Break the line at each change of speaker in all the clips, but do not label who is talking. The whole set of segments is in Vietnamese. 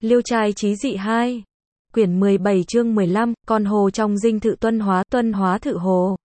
Liêu trai chí dị 2. Quyển 17 chương 15, con hồ trong dinh thự tuân hóa thự hồ.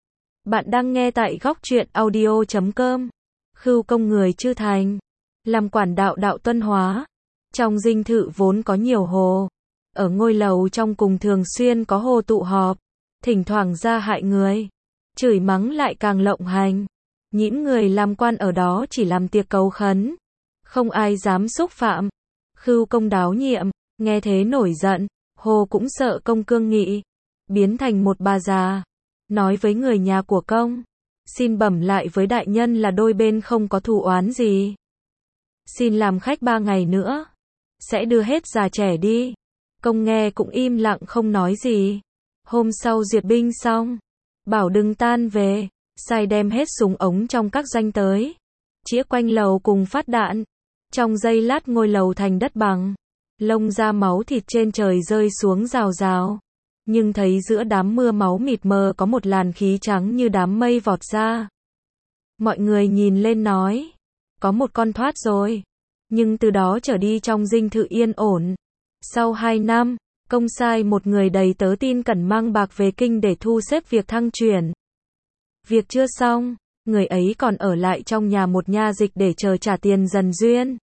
Bạn đang nghe tại góc truyện audio.com. Khưu công người Chư Thành. Làm quản đạo tuân hóa. Trong dinh thự vốn có nhiều hồ. Ở ngôi lầu trong cùng thường xuyên có hồ tụ họp. Thỉnh thoảng ra hại người. Chửi mắng lại càng lộng hành. Những người làm quan ở đó chỉ làm tiệc cầu khấn. Không ai dám xúc phạm. Khưu công đáo nhiệm, nghe thế nổi giận, hồ cũng sợ công cương nghị, biến thành một bà già, nói với người nhà của công, xin bẩm lại với đại nhân là đôi bên không có thù oán gì. Xin làm khách 3 ngày nữa, sẽ đưa hết già trẻ đi. Công nghe cũng im lặng không nói gì. Hôm sau duyệt binh xong, bảo đừng tan về, sai đem hết súng ống trong các doanh tới, chĩa quanh lầu cùng phát đạn. Trong giây lát ngôi lầu thành đất bằng, lông da máu thịt trên trời rơi xuống rào rào. Nhưng thấy giữa đám mưa máu mịt mờ có một làn khí trắng như đám mây vọt ra. Mọi người nhìn lên nói, có một con thoát rồi. Nhưng từ đó trở đi trong dinh thự yên ổn. Sau 2 năm, công sai một người đầy tớ tin cẩn mang bạc về kinh để thu xếp việc thăng chuyển. Việc chưa xong, người ấy còn ở lại trong nhà một nha dịch để chờ trả tiền dần duyên.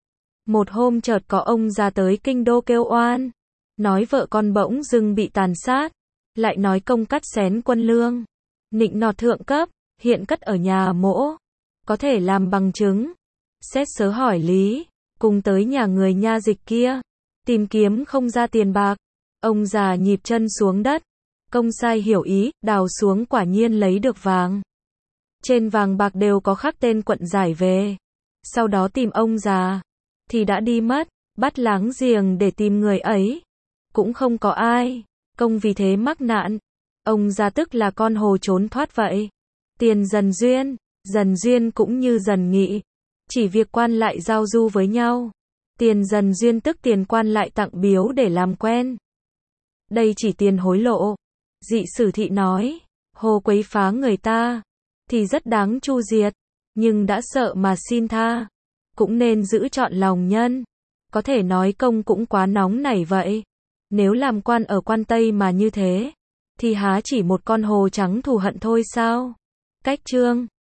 Một hôm chợt có ông ra tới kinh đô kêu oan, nói vợ con bỗng dưng bị tàn sát, lại nói công cắt xén quân lương, nịnh nọt thượng cấp, hiện cất ở nhà mỗ, có thể làm bằng chứng. Xét sớ hỏi lý, cùng tới nhà người nha dịch kia, tìm kiếm không ra tiền bạc. Ông già nhịp chân xuống đất, công sai hiểu ý, đào xuống quả nhiên lấy được vàng. Trên vàng bạc đều có khắc tên quận giải về. Sau đó tìm ông già, thì đã đi mất, bắt láng giềng để tìm người ấy. Cũng không có ai, công vì thế mắc nạn. Ông già tức là con hồ trốn thoát vậy. Tiền dần duyên cũng như dần nghị. Chỉ việc quan lại giao du với nhau. Tiền dần duyên tức tiền quan lại tặng biếu để làm quen. Đây chỉ tiền hối lộ. Dị Sử Thị nói, hồ quấy phá người ta, thì rất đáng chu diệt, nhưng đã sợ mà xin tha, cũng nên giữ trọn lòng nhân. Có thể nói công cũng quá nóng nảy vậy. Nếu làm quan ở quan Tây mà như thế, thì há chỉ một con hồ trắng thù hận thôi sao? Cách chương